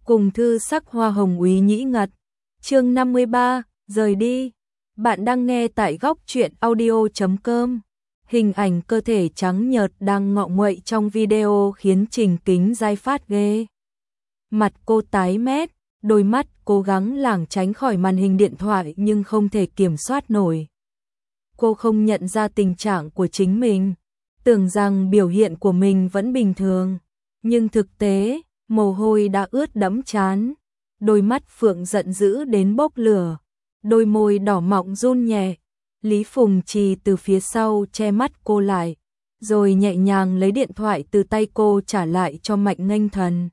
cùng thư sắc hoa hồng úy nhĩ ngật. Chương 53, rời đi. Bạn đang nghe tại góc truyện audio.com. Hình ảnh cơ thể trắng nhợt đang ngọ nguậy trong video khiến Trình Kính Giai phát ghê. Mặt cô tái mét, đôi mắt cố gắng lảng tránh khỏi màn hình điện thoại nhưng không thể kiểm soát nổi. Cô không nhận ra tình trạng của chính mình, tưởng rằng biểu hiện của mình vẫn bình thường, nhưng thực tế, mồ hôi đã ướt đẫm trán, đôi mắt Phượng giận dữ đến bốc lửa, đôi môi đỏ mọng run nhẹ. Lý Phùng Trì từ phía sau che mắt cô lại, rồi nhẹ nhàng lấy điện thoại từ tay cô trả lại cho Mạnh Nghênh Thần.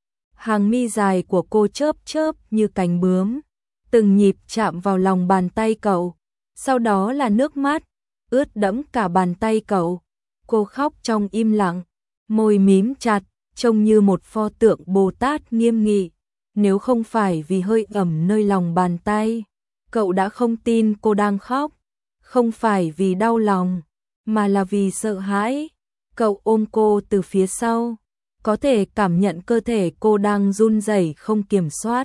Hàng mi dài của cô chớp chớp như cánh bướm, từng nhịp chạm vào lòng bàn tay cậu, sau đó là nước mắt, ướt đẫm cả bàn tay cậu. Cô khóc trong im lặng, môi mím chặt, trông như một pho tượng Bồ Tát nghiêm nghị. Nếu không phải vì hơi ẩm nơi lòng bàn tay, cậu đã không tin cô đang khóc. Không phải vì đau lòng, mà là vì sợ hãi. Cậu ôm cô từ phía sau, có thể cảm nhận cơ thể cô đang run rẩy không kiểm soát.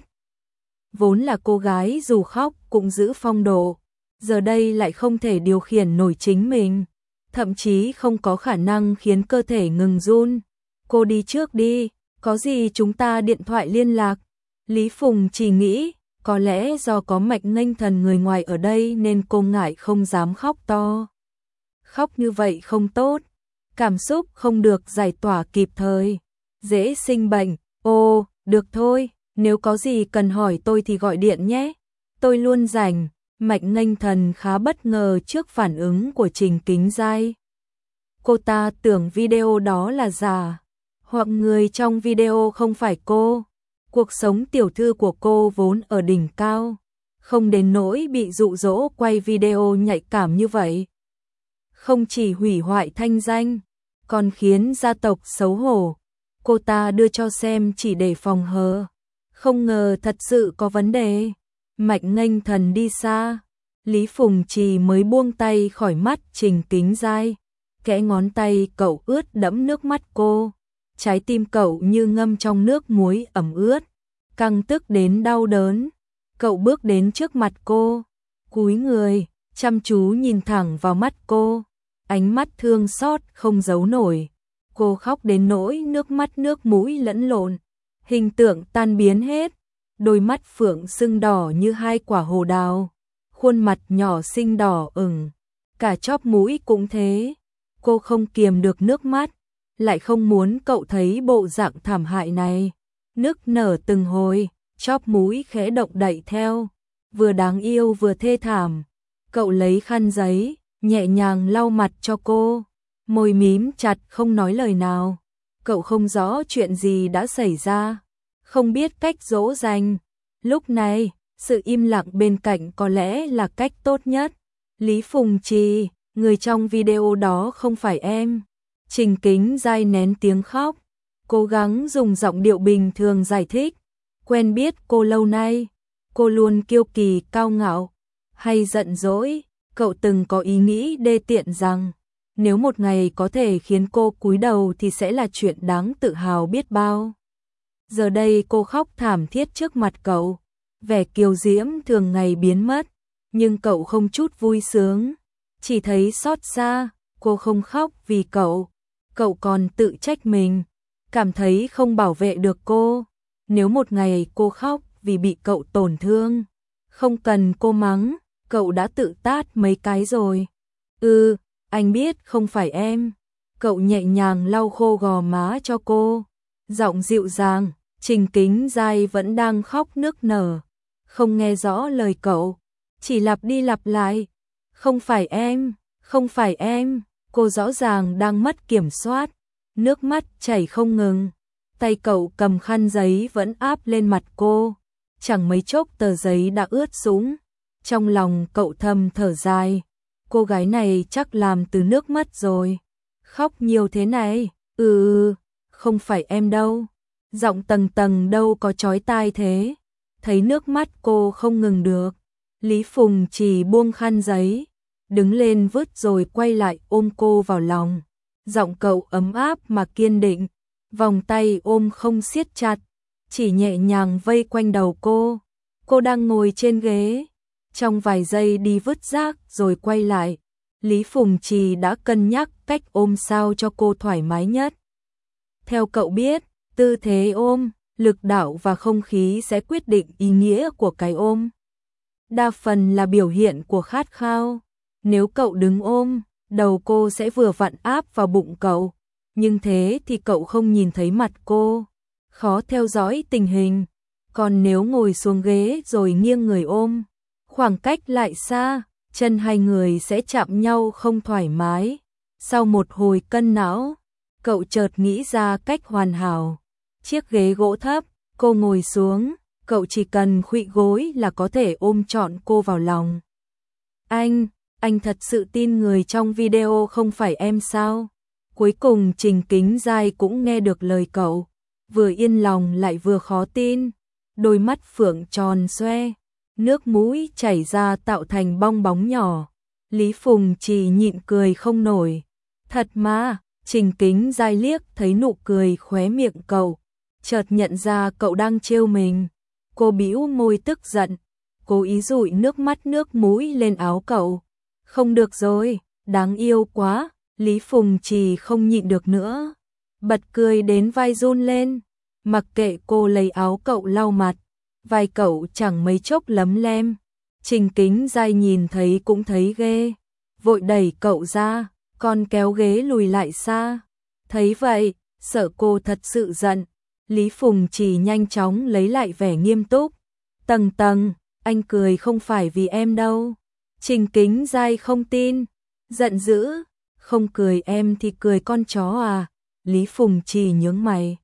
Vốn là cô gái dù khóc cũng giữ phong độ, giờ đây lại không thể điều khiển nổi chính mình, thậm chí không có khả năng khiến cơ thể ngừng run. Cô đi trước đi, có gì chúng ta điện thoại liên lạc. Lý Phùng chỉ nghĩ, có lẽ do có Mạnh Nghênh Thần người ngoài ở đây nên cô ngại không dám khóc to. Khóc như vậy không tốt, cảm xúc không được giải tỏa kịp thời, dễ sinh bệnh. Ồ, được thôi, nếu có gì cần hỏi tôi thì gọi điện nhé, tôi luôn rảnh. Mạnh Nghênh Thần khá bất ngờ trước phản ứng của Trình Kính Giai. Cô ta tưởng video đó là giả, hoặc người trong video không phải cô. Cuộc sống tiểu thư của cô vốn ở đỉnh cao, không đến nỗi bị dụ dỗ quay video nhạy cảm như vậy. Không chỉ hủy hoại thanh danh, còn khiến gia tộc xấu hổ. Cô ta đưa cho xem chỉ để phòng hờ, không ngờ thật sự có vấn đề. Mạnh Nghênh Thần đi xa, Lý Phùng Trì mới buông tay khỏi mắt Trình Kính Giai. Kẽ ngón tay cậu ướt đẫm nước mắt cô, trái tim cậu như ngâm trong nước muối ẩm ướt, căng tức đến đau đớn. Cậu bước đến trước mặt cô, cúi người, chăm chú nhìn thẳng vào mắt cô, ánh mắt thương xót không giấu nổi. Cô khóc đến nỗi nước mắt nước mũi lẫn lộn, hình tượng tan biến hết, đôi mắt Phượng sưng đỏ như hai quả hồ đào, khuôn mặt nhỏ xinh đỏ ửng, cả chóp mũi cũng thế. Cô không kiềm được nước mắt, lại không muốn cậu thấy bộ dạng thảm hại này. Nức nở từng hồi, chóp mũi khẽ động đậy theo, vừa đáng yêu vừa thê thảm. Cậu lấy khăn giấy, nhẹ nhàng lau mặt cho cô, môi mím chặt không nói lời nào. Cậu không rõ chuyện gì đã xảy ra, không biết cách dỗ dành. Lúc này, sự im lặng bên cạnh có lẽ là cách tốt nhất. Lý Phùng Trì, người trong video đó không phải em. Trình Kính Giai nén tiếng khóc, cố gắng dùng giọng điệu bình thường giải thích. Quen biết cô lâu nay, cô luôn kiêu kỳ cao ngạo, hay giận dỗi. Cậu từng có ý nghĩ đê tiện rằng, nếu một ngày có thể khiến cô cúi đầu thì sẽ là chuyện đáng tự hào biết bao. Giờ đây cô khóc thảm thiết trước mặt cậu, vẻ kiều diễm thường ngày biến mất, nhưng cậu không chút vui sướng, chỉ thấy xót xa. Cô không khóc vì cậu còn tự trách mình, cảm thấy không bảo vệ được cô. Nếu một ngày cô khóc vì bị cậu tổn thương, không cần cô mắng, cậu đã tự tát mấy cái rồi. Anh biết không phải em. Cậu nhẹ nhàng lau khô gò má cho cô, giọng dịu dàng. Trình Kính Giai vẫn đang khóc nức nở, không nghe rõ lời cậu, chỉ lặp đi lặp lại. Không phải em, không phải em. Cô rõ ràng đang mất kiểm soát, nước mắt chảy không ngừng. Tay cậu cầm khăn giấy vẫn áp lên mặt cô, chẳng mấy chốc tờ giấy đã ướt sũng. Trong lòng cậu thầm thở dài, cô gái này chắc làm từ nước mắt rồi. Khóc nhiều thế này, không phải em đâu. Giọng tầng tầng đâu có chói tai thế. Thấy nước mắt cô không ngừng được, Lý Phùng chỉ buông khăn giấy, đứng lên vứt rồi quay lại ôm cô vào lòng. Giọng cậu ấm áp mà kiên định, vòng tay ôm không siết chặt, chỉ nhẹ nhàng vây quanh đầu cô. Cô đang ngồi trên ghế, trong vài giây đi vứt rác rồi quay lại. Lý Phùng Trì đã cân nhắc cách ôm sao cho cô thoải mái nhất. Theo cậu biết, tư thế ôm, lực đạo và không khí sẽ quyết định ý nghĩa của cái ôm. Đa phần là biểu hiện của khát khao. Nếu cậu đứng ôm, đầu cô sẽ vừa vặn áp vào bụng cậu. Nhưng thế thì cậu không nhìn thấy mặt cô, khó theo dõi tình hình. Còn nếu ngồi xuống ghế rồi nghiêng người ôm, khoảng cách lại xa, chân hai người sẽ chạm nhau không thoải mái. Sau một hồi cân não, cậu chợt nghĩ ra cách hoàn hảo. Chiếc ghế gỗ thấp, cô ngồi xuống, cậu chỉ cần khuỵu gối là có thể ôm trọn cô vào lòng. Anh thật sự tin người trong video không phải em sao? Cuối cùng Trình Kính Giai cũng nghe được lời cậu, vừa yên lòng lại vừa khó tin. Đôi mắt phượng tròn xoe, nước mũi chảy ra tạo thành bong bóng nhỏ. Lý Phùng Trì nhịn cười không nổi. Thật mà, Trình Kính Giai liếc thấy nụ cười khóe miệng cậu, chợt nhận ra cậu đang trêu mình. Cô bĩu môi tức giận, cố ý dụi nước mũi lên áo cậu. Không được rồi, đáng yêu quá. Lý Phùng Trì không nhịn được nữa, bật cười đến vai run lên. Mặc kệ cô lấy áo cậu lau mặt, vai cậu chẳng mấy chốc lấm lem. Trình Kính Giai nhìn thấy cũng thấy ghê, vội đẩy cậu ra, còn kéo ghế lùi lại xa. Thấy vậy, sợ cô thật sự giận, Lý Phùng Trì nhanh chóng lấy lại vẻ nghiêm túc. Tầng, anh cười không phải vì em đâu. Trình Kính Giai không tin, giận dữ, không cười em thì cười con chó à? Lý Phùng Trì nhướng mày,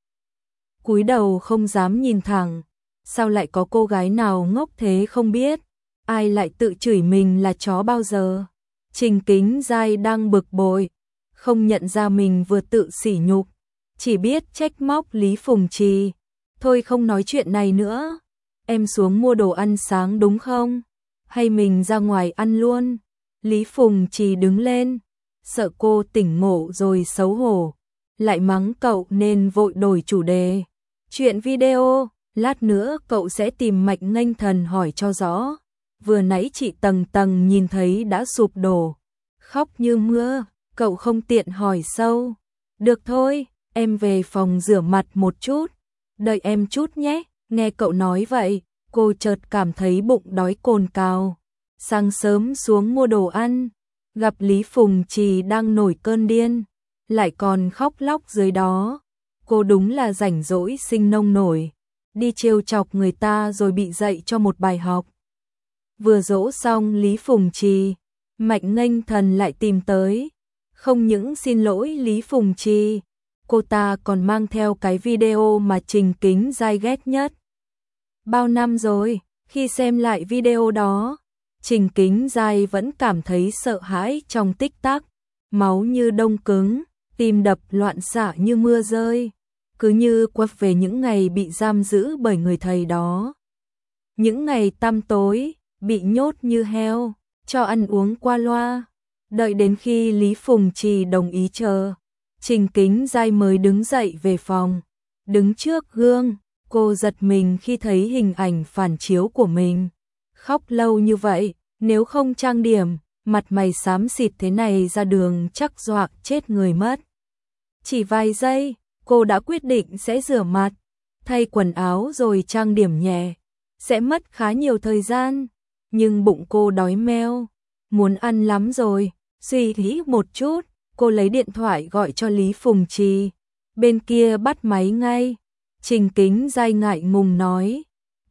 cúi đầu không dám nhìn thẳng. Sao lại có cô gái nào ngốc thế không biết, ai lại tự chửi mình là chó bao giờ? Trình Kính Giai đang bực bội, không nhận ra mình vừa tự sỉ nhục, chỉ biết trách móc Lý Phùng Trì. Thôi không nói chuyện này nữa, em xuống mua đồ ăn sáng đúng không? Hay mình ra ngoài ăn luôn? Lý Phùng Trì đứng lên, sợ cô tỉnh ngộ rồi xấu hổ, lại mắng cậu nên vội đổi chủ đề. Chuyện video, lát nữa cậu sẽ tìm Mạch Nghênh Thần hỏi cho rõ. Vừa nãy chị Tầng nhìn thấy đã sụp đổ, khóc như mưa, cậu không tiện hỏi sâu. Được thôi, em về phòng rửa mặt một chút, đợi em chút nhé. Nghe cậu nói vậy, cô chợt cảm thấy bụng đói cồn cào. Sáng sớm xuống mua đồ ăn, gặp Lý Phùng Trì đang nổi cơn điên, lại còn khóc lóc dưới đó. Cô đúng là rảnh rỗi sinh nông nổi, đi trêu chọc người ta rồi bị dạy cho một bài học. Vừa dỗ xong Lý Phùng Trì, Mạch Nghênh Thần lại tìm tới. Không những xin lỗi Lý Phùng Trì, cô ta còn mang theo cái video mà Trình Kính Giai ghét nhất. Bao năm rồi, khi xem lại video đó, Trình Kính Giai vẫn cảm thấy sợ hãi trong tích tắc, máu như đông cứng, tim đập loạn xạ như mưa rơi, cứ như quay về những ngày bị giam giữ bởi người thầy đó. Những ngày tăm tối, bị nhốt như heo, cho ăn uống qua loa. Đợi đến khi Lý Phùng Trì đồng ý chờ, Trình Kính Giai mới đứng dậy về phòng. Đứng trước gương, cô giật mình khi thấy hình ảnh phản chiếu của mình. Khóc lâu như vậy, nếu không trang điểm, mặt mày xám xịt thế này ra đường chắc dọa chết người mất. Chỉ vài giây, cô đã quyết định sẽ rửa mặt, thay quần áo rồi trang điểm nhẹ. Sẽ mất khá nhiều thời gian, nhưng bụng cô đói meo, muốn ăn lắm rồi. Suy nghĩ một chút, cô lấy điện thoại gọi cho Lý Phùng Trì. Bên kia bắt máy ngay. Trình Kính Giai ngại ngùng nói,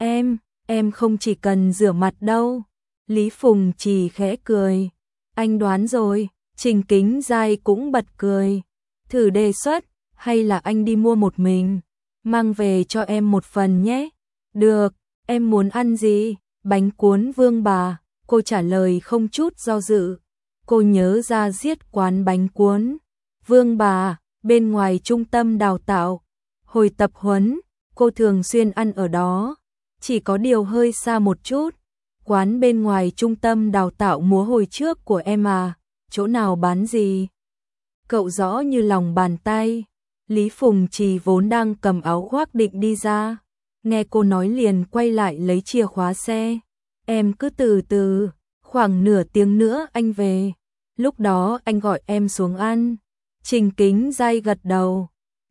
em không chỉ cần rửa mặt đâu. Lý Phùng Trì khẽ cười, anh đoán rồi. Trình Kính Giai cũng bật cười, thử đề xuất, hay là anh đi mua một mình, mang về cho em một phần nhé. Được, em muốn ăn gì? Bánh cuốn Vương Bà, cô trả lời không chút do dự. Cô nhớ ra giết quán bánh cuốn Vương Bà bên ngoài trung tâm đào tạo. Hồi tập huấn, cô thường xuyên ăn ở đó, chỉ có điều hơi xa một chút. Quán bên ngoài trung tâm đào tạo múa hồi trước của em à, chỗ nào bán gì? Cậu rõ như lòng bàn tay. Lý Phùng Trì vốn đang cầm áo khoác định đi ra, nghe cô nói liền quay lại lấy chìa khóa xe. Em cứ từ từ, khoảng nửa tiếng nữa anh về, lúc đó anh gọi em xuống ăn. Trình Kính Dai gật đầu.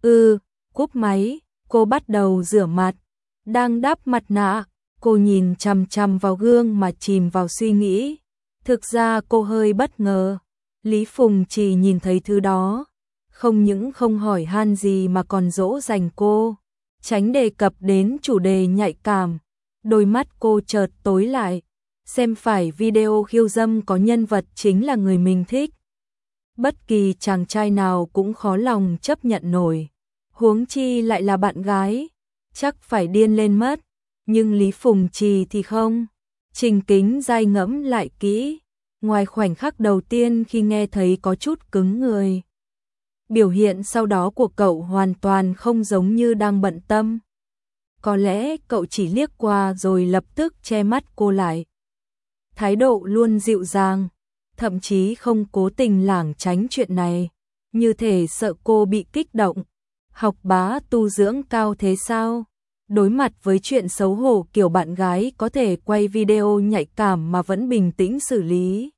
Cúp máy, cô bắt đầu rửa mặt. Đang đắp mặt nạ, cô nhìn chằm chằm vào gương mà chìm vào suy nghĩ. Thực ra cô hơi bất ngờ. Lý Phùng chỉ nhìn thấy thứ đó, không những không hỏi han gì mà còn dỗ dành cô, tránh đề cập đến chủ đề nhạy cảm. Đôi mắt cô chợt tối lại, xem phải video khiêu dâm có nhân vật chính là người mình thích. Bất kỳ chàng trai nào cũng khó lòng chấp nhận nổi, huống chi lại là bạn gái, chắc phải điên lên mất. Nhưng Lý Phùng Trì thì không. Trình Kính Dai ngẫm lại kỹ, ngoài khoảnh khắc đầu tiên khi nghe thấy có chút cứng người, biểu hiện sau đó của cậu hoàn toàn không giống như đang bận tâm. Có lẽ cậu chỉ liếc qua rồi lập tức che mắt cô lại. Thái độ luôn dịu dàng, thậm chí không cố tình lảng tránh chuyện này, như thể sợ cô bị kích động. Học bá tu dưỡng cao thế sao? Đối mặt với chuyện xấu hổ kiểu bạn gái có thể quay video nhạy cảm mà vẫn bình tĩnh xử lý.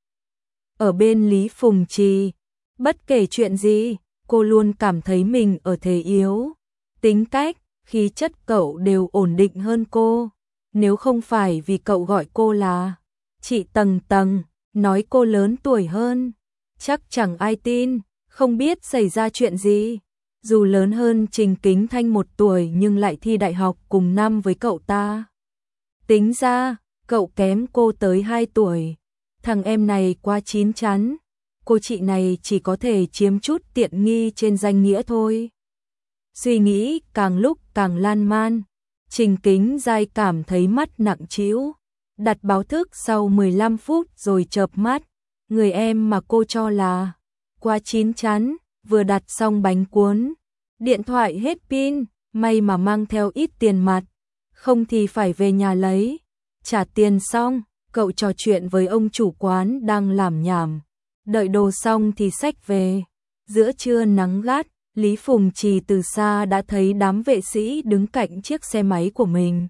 Ở bên Lý Phùng Trì, bất kể chuyện gì, cô luôn cảm thấy mình ở thế yếu. Tính cách, khí chất cậu đều ổn định hơn cô. Nếu không phải vì cậu gọi cô là chị Tầng Tầng, nói cô lớn tuổi hơn, chắc chẳng ai tin. Không biết xảy ra chuyện gì. Dù lớn hơn Trình Kính Thanh 1 tuổi nhưng lại thi đại học cùng năm với cậu ta. Tính ra, cậu kém cô tới 2 tuổi. Thằng em này quá chín chắn, cô chị này chỉ có thể chiếm chút tiện nghi trên danh nghĩa thôi. Suy nghĩ càng lúc càng lan man, Trình Kính Dai cảm thấy mắt nặng trĩu, đặt báo thức sau 15 phút rồi chợp mắt. Người em mà cô cho là quá chín chắn, vừa đặt xong bánh cuốn, điện thoại hết pin, may mà mang theo ít tiền mặt, không thì phải về nhà lấy. Trả tiền xong, cậu trò chuyện với ông chủ quán đang làm nhảm, đợi đồ xong thì xách về. Giữa trưa nắng gắt, Lý Phùng Trì từ xa đã thấy đám vệ sĩ đứng cạnh chiếc xe máy của mình.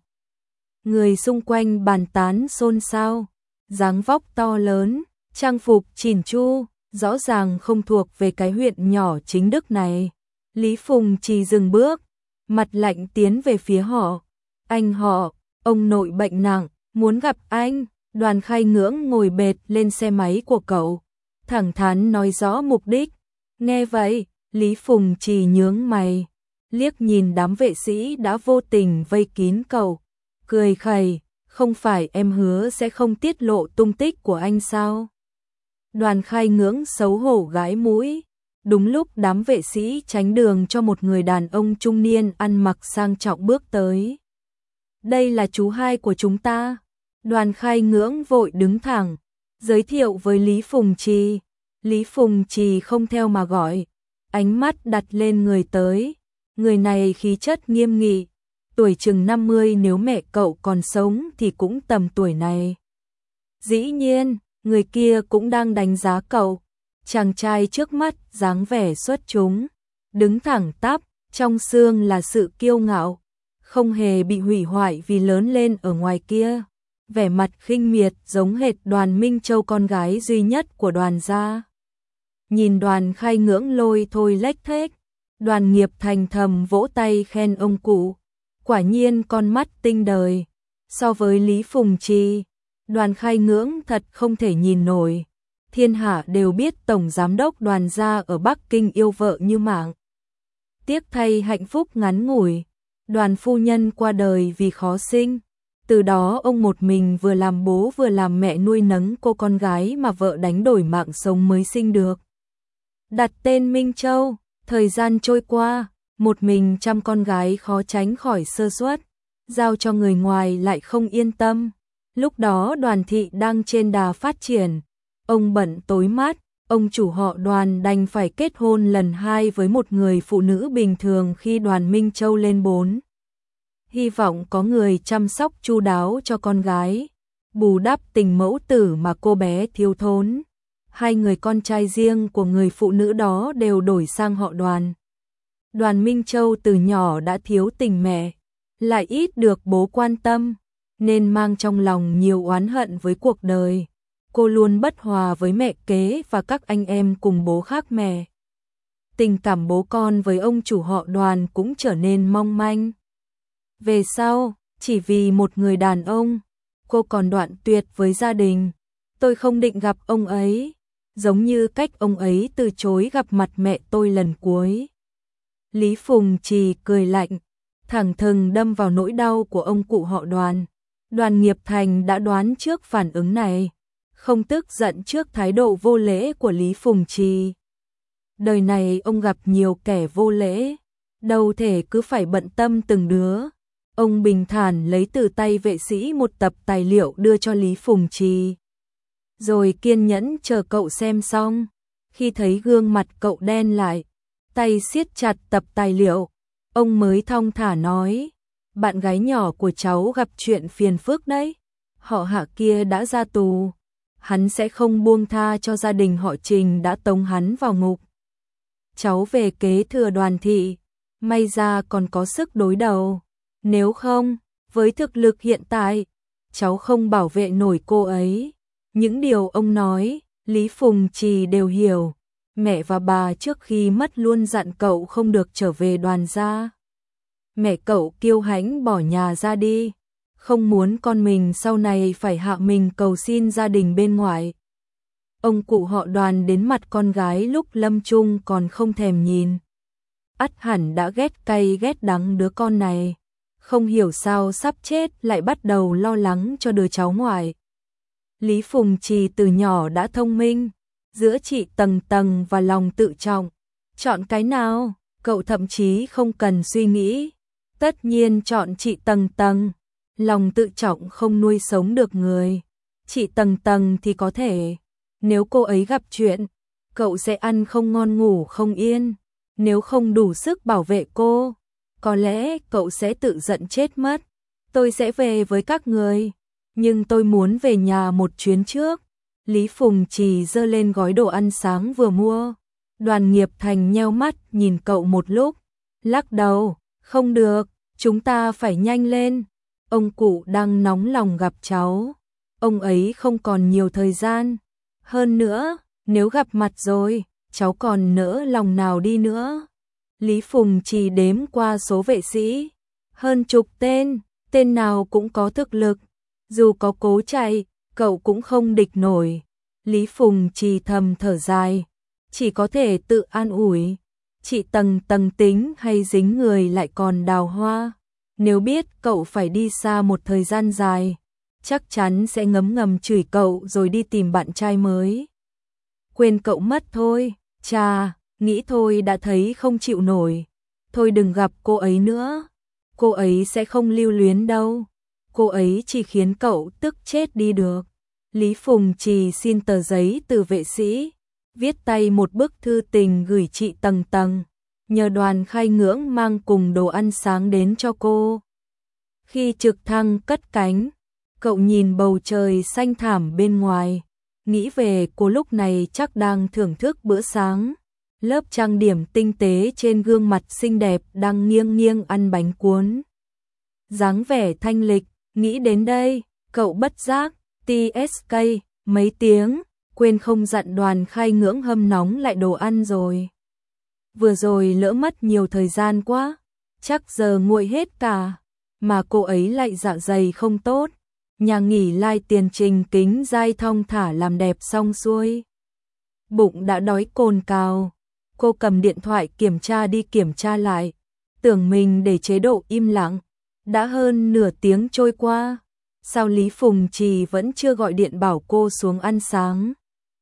Người xung quanh bàn tán xôn xao, dáng vóc to lớn, trang phục chỉn chu, rõ ràng không thuộc về cái huyện nhỏ chính Đức này. Lý Phùng Trì dừng bước, mặt lạnh tiến về phía họ. Anh họ, ông nội bệnh nặng, muốn gặp anh. Đoàn Khai Ngưỡng ngồi bệt lên xe máy của cậu, thẳng thắn nói rõ mục đích. Nghe vậy, Lý Phùng Trì nhướng mày, liếc nhìn đám vệ sĩ đã vô tình vây kín cậu, cười khẩy, không phải em hứa sẽ không tiết lộ tung tích của anh sao? Đoàn Khai Ngưỡng xấu hổ gãi mũi. Đúng lúc đám vệ sĩ tránh đường cho một người đàn ông trung niên ăn mặc sang trọng bước tới. Đây là chú hai của chúng ta. Đoàn Khai Ngưỡng vội đứng thẳng, giới thiệu với Lý Phùng Trì. Lý Phùng Trì không theo mà gọi, ánh mắt đặt lên người tới. Người này khí chất nghiêm nghị, tuổi chừng 50, nếu mẹ cậu còn sống thì cũng tầm tuổi này. Dĩ nhiên, người kia cũng đang đánh giá cậu. Chàng trai trước mắt dáng vẻ xuất chúng, đứng thẳng tắp, trong xương là sự kiêu ngạo, không hề bị hủy hoại vì lớn lên ở ngoài kia. Vẻ mặt khinh miệt giống hệt Đoàn Minh Châu, con gái duy nhất của Đoàn gia. Nhìn Đoàn Khai Ngưỡng lôi thôi lếch thếch, Đoàn Nghiệp Thành thầm vỗ tay khen ông cụ, quả nhiên con mắt tinh đời. So với Lý Phùng Trì, Đoàn Khai Ngưỡng thật không thể nhìn nổi. Thiên hạ đều biết tổng giám đốc Đoàn gia ở Bắc Kinh yêu vợ như mạng. Tiếc thay hạnh phúc ngắn ngủi, Đoàn phu nhân qua đời vì khó sinh. Từ đó ông một mình vừa làm bố vừa làm mẹ nuôi nấng cô con gái mà vợ đánh đổi mạng sống mới sinh được. Đặt tên Minh Châu, thời gian trôi qua, một mình chăm con gái khó tránh khỏi sơ suất, giao cho người ngoài lại không yên tâm. Lúc đó Đoàn thị đang trên đà phát triển, ông bận tối mát, ông chủ họ Đoàn đành phải kết hôn lần 2 với một người phụ nữ bình thường khi Đoàn Minh Châu lên 4. Hy vọng có người chăm sóc chu đáo cho con gái, bù đắp tình mẫu tử mà cô bé thiếu thốn. 2 người con trai riêng của người phụ nữ đó đều đổi sang họ Đoàn. Đoàn Minh Châu từ nhỏ đã thiếu tình mẹ, lại ít được bố quan tâm, nên mang trong lòng nhiều oán hận với cuộc đời. Cô luôn bất hòa với mẹ kế và các anh em cùng bố khác mẹ. Tình cảm bố con với ông chủ họ Đoàn cũng trở nên mong manh. Về sau, chỉ vì một người đàn ông, cô còn đoạn tuyệt với gia đình. Tôi không định gặp ông ấy, giống như cách ông ấy từ chối gặp mặt mẹ tôi lần cuối. Lý Phùng Trì cười lạnh, thẳng thừng đâm vào nỗi đau của ông cụ họ Đoàn. Đoàn Nghiệp Thành đã đoán trước phản ứng này, không tức giận trước thái độ vô lễ của Lý Phùng Trì. Đời này ông gặp nhiều kẻ vô lễ, đâu thể cứ phải bận tâm từng đứa. Ông bình thản lấy từ tay vệ sĩ một tập tài liệu đưa cho Lý Phùng Trì, rồi kiên nhẫn chờ cậu xem xong. Khi thấy gương mặt cậu đen lại, tay siết chặt tập tài liệu, ông mới thong thả nói, bạn gái nhỏ của cháu gặp chuyện phiền phức đấy. Họ Hạ kia đã ra tù, hắn sẽ không buông tha cho gia đình họ Trình đã tống hắn vào ngục. Cháu về kế thừa Đoàn thị, may ra còn có sức đối đầu. Nếu không, với thực lực hiện tại, cháu không bảo vệ nổi cô ấy. Những điều ông nói, Lý Phùng Trì đều hiểu. Mẹ và bà trước khi mất luôn dặn cậu không được trở về Đoàn gia. Mẹ cậu kiêu hãnh bỏ nhà ra đi, không muốn con mình sau này phải hạ mình cầu xin gia đình bên ngoài. Ông cụ họ Đoàn đến mặt con gái lúc lâm chung còn không thèm nhìn. Ắt hẳn đã ghét cay ghét đắng đứa con này. Không hiểu sao sắp chết lại bắt đầu lo lắng cho đứa cháu ngoại. Lý Phùng Trì từ nhỏ đã thông minh, giữa chị Tầng Tầng và lòng tự trọng. Chọn cái nào, cậu thậm chí không cần suy nghĩ. Tất nhiên chọn chị Tầng Tầng. Lòng tự trọng không nuôi sống được người. Chị Tầng Tầng thì có thể. Nếu cô ấy gặp chuyện, cậu sẽ ăn không ngon ngủ không yên. Nếu không đủ sức bảo vệ cô, có lẽ cậu sẽ tự giận chết mất. Tôi sẽ về với các người, nhưng tôi muốn về nhà một chuyến trước. Lý Phùng Trì giơ lên gói đồ ăn sáng vừa mua. Đoàn Nghiệp Thành nheo mắt nhìn cậu một lúc, lắc đầu, không được, chúng ta phải nhanh lên. Ông cụ đang nóng lòng gặp cháu, ông ấy không còn nhiều thời gian. Hơn nữa, nếu gặp mặt rồi, cháu còn nỡ lòng nào đi nữa. Lý Phùng Trì đếm qua số vệ sĩ, hơn chục tên, tên nào cũng có thực lực. Dù có cố chạy, cậu cũng không địch nổi. Lý Phùng Trì thầm thở dài, chỉ có thể tự an ủi. Chị Tầng Tầng tính hay dính người lại còn đào hoa. Nếu biết cậu phải đi xa một thời gian dài, chắc chắn sẽ ngấm ngầm chửi cậu rồi đi tìm bạn trai mới. Quên cậu mất thôi, chà, nghĩ thôi đã thấy không chịu nổi. Thôi đừng gặp cô ấy nữa, cô ấy sẽ không lưu luyến đâu. Cô ấy chỉ khiến cậu tức chết đi được. Lý Phùng Trì xin tờ giấy từ vệ sĩ, viết tay một bức thư tình gửi chị Tầng Tầng, nhờ Đoàn Khai Ngưỡng mang cùng đồ ăn sáng đến cho cô. Khi trực thăng cất cánh, cậu nhìn bầu trời xanh thẳm bên ngoài, nghĩ về cô lúc này chắc đang thưởng thức bữa sáng. Lớp trang điểm tinh tế trên gương mặt xinh đẹp đang nghiêng nghiêng ăn bánh cuốn. Dáng vẻ thanh lịch, nghĩ đến đây, cậu bất giác, TSK, mấy tiếng, quên không dặn Đoàn Khai Ngưỡng hâm nóng lại đồ ăn rồi. Vừa rồi lỡ mất nhiều thời gian quá, chắc giờ nguội hết cả, mà cô ấy lại dạ dày không tốt. Nhà nghỉ Lai Tiền Trình Kính Giai thong thả làm đẹp xong xuôi. Bụng đã đói cồn cào, cô cầm điện thoại kiểm tra đi kiểm tra lại, tưởng mình để chế độ im lặng. Đã hơn nửa tiếng trôi qua, sao Lý Phùng Trì vẫn chưa gọi điện bảo cô xuống ăn sáng?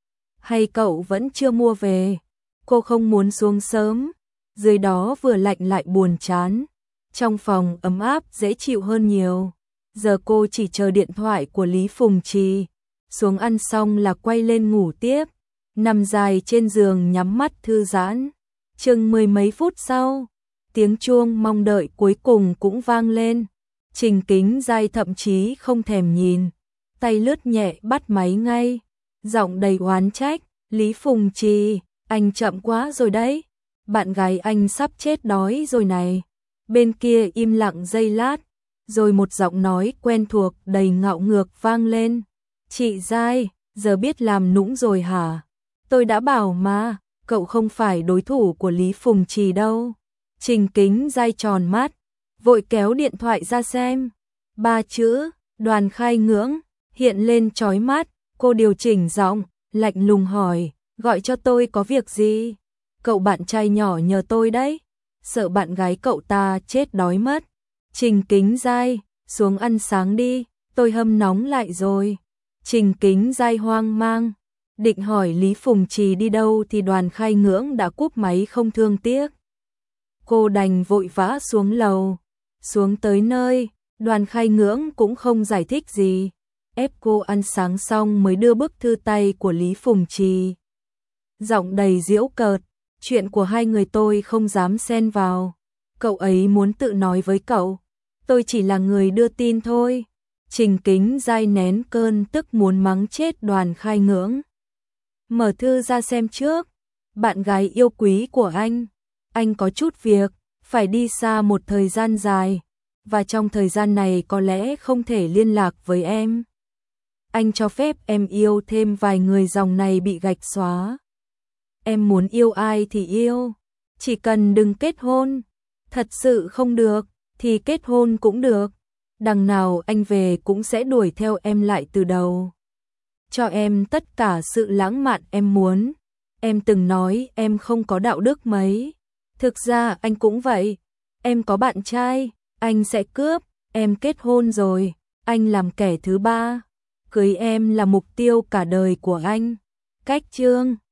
Hay cậu vẫn chưa mua về? Cô không muốn xuống sớm, dưới đó vừa lạnh lại buồn chán. Trong phòng ấm áp dễ chịu hơn nhiều. Giờ cô chỉ chờ điện thoại của Lý Phùng Trì. Xuống ăn xong là quay lên ngủ tiếp, nằm dài trên giường nhắm mắt thư giãn. Chừng 10 mấy phút sau, tiếng chuông mong đợi cuối cùng cũng vang lên. Trình Kính Giai thậm chí không thèm nhìn, tay lướt nhẹ bắt máy ngay, giọng đầy oán trách, Lý Phùng Trì, anh chậm quá rồi đấy, bạn gái anh sắp chết đói rồi này. Bên kia im lặng giây lát, rồi một giọng nói quen thuộc đầy ngạo ngược vang lên. Chị Giai, giờ biết làm nũng rồi hả? Tôi đã bảo mà, cậu không phải đối thủ của Lý Phùng Trì đâu. Trình Kính Giai tròn mắt, vội kéo điện thoại ra xem. 3 chữ, Đoàn Khai Ngưỡng, hiện lên chói mắt. Cô điều chỉnh giọng, lạnh lùng hỏi, gọi cho tôi có việc gì? Cậu bạn trai nhỏ nhờ tôi đấy, sợ bạn gái cậu ta chết đói mất. Trình Kính Giai, xuống ăn sáng đi, tôi hâm nóng lại rồi. Trình Kính Giai hoang mang, định hỏi Lý Phùng Trì đi đâu thì Đoàn Khai Ngưỡng đã cúp máy không thương tiếc. Cô đành vội vã xuống lầu, xuống tới nơi, Đoàn Khai Ngưỡng cũng không giải thích gì, ép cô ăn sáng xong mới đưa bức thư tay của Lý Phùng Trì. Giọng đầy giễu cợt, chuyện của hai người tôi không dám xen vào, cậu ấy muốn tự nói với cậu, tôi chỉ là người đưa tin thôi. Trình Kính Giai nén cơn tức muốn mắng chết Đoàn Khai Ngưỡng. Mở thư ra xem trước, bạn gái yêu quý của anh có chút việc, phải đi xa một thời gian dài, và trong thời gian này có lẽ không thể liên lạc với em. Anh cho phép em yêu thêm vài người, dòng này bị gạch xóa. Em muốn yêu ai thì yêu, chỉ cần đừng kết hôn. Thật sự không được, thì kết hôn cũng được. Đằng nào anh về cũng sẽ đuổi theo em lại từ đầu. Cho em tất cả sự lãng mạn em muốn. Em từng nói em không có đạo đức mấy. Thực ra anh cũng vậy. Em có bạn trai, anh sẽ cướp. Em kết hôn rồi, anh làm kẻ thứ ba. Cưới em là mục tiêu cả đời của anh. Cách chương